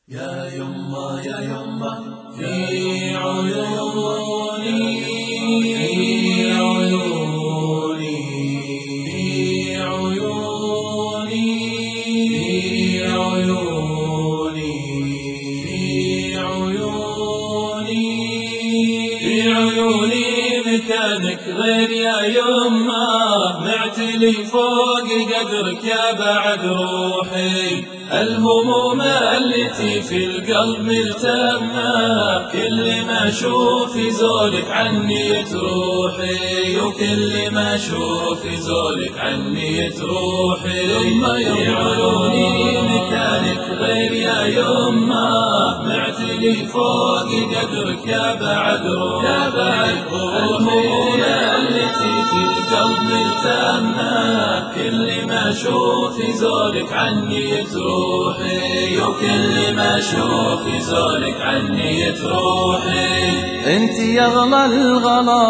يا يما يا يما في عيوني في عيوني في عيوني في عيوني في عيوني في عيوني مكانك غير يا يما، معتلي فوق قدرك يا بعد روحي. الهموم التي في القلب ملتمة، كل ما اشوف زولك عني تروحي، وكل ما اشوف زولك عني تروحي. في عيوني مكانك غير يا يما، معتلي فوق قدرك يا بعد روحي. الهموم التي في القلب ملتمة، كل ما اشوف زولك عني تروحي، وكل ما اشوف زولك عني تروحي. انت يا اغلى الغلا،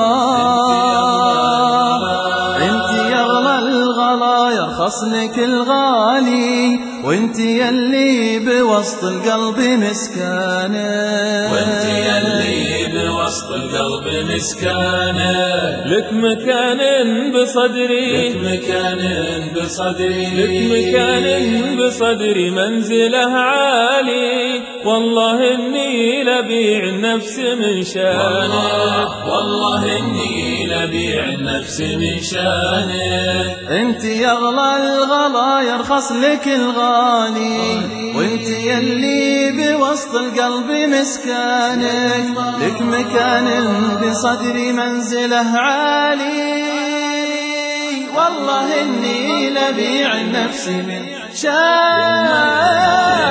انت يا اغلى الغلا، يرخص لك الغالي، وانت يلي بوسط القلب مسكانه، وانت يلي بوسط القلب مسكانه. لك مكان بصدري، لك مكان بصدري، لك مكان بصدري منزله عالي، والله اني لبيع النفس من شانه، والله اني لبيع النفس من شانه. انت يا اغلى الغلا، يرخص لك الغالي، وانت يلي بوسط القلب مسكانك، لك مكان بصدري منزله عالي، والله اني لبيع النفس من شانك.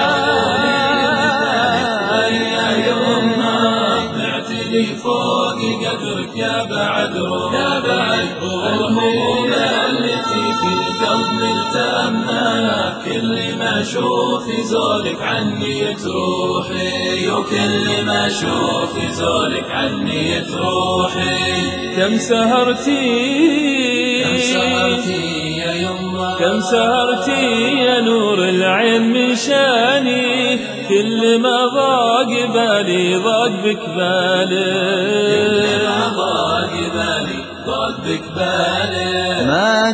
معتلي فوق قدرك يا بعد روحي. الهموم التي في القلب ملتمة، كل ما اشوف زولك عني تروحي، وكل ما اشوف زولك عني تروحي. كم سهرتي كم سهرتي يا يما، كم سهرتي يا نور العين من شاني، كل ما ضاق بالي ضاق بك بالي، كل ما ضاق بالي ضاق بك بالي. ما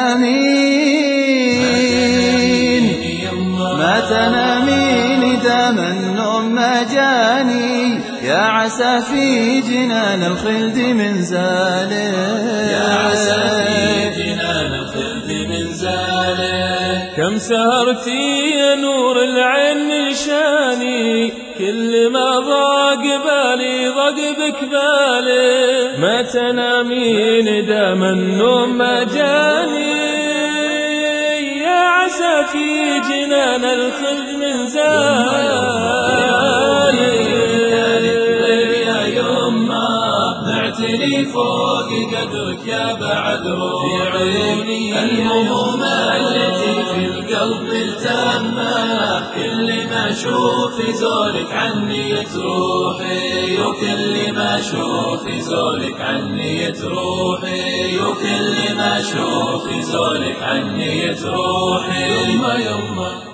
تنامين دام النوم ما جاني، يا عسى في جنان الخلد من زاله، يا عسى في جنان الخلد من زاله. كم سهرتي يا نور العين من شاني، كل ما ضاق بالي ضاق بك بالي. ما تنامين دام النوم ما جاني، يا عسى في جنان الخلد من زالي. معتلي فوق قدرك يا بعد روحي. الهموم التي في القلب ملتمة، كل ما اشوف زولك عني تروحي، وكل ما اشوف زولك عني تروحي، وكل ما اشوف زولك عني تروحي. يما يما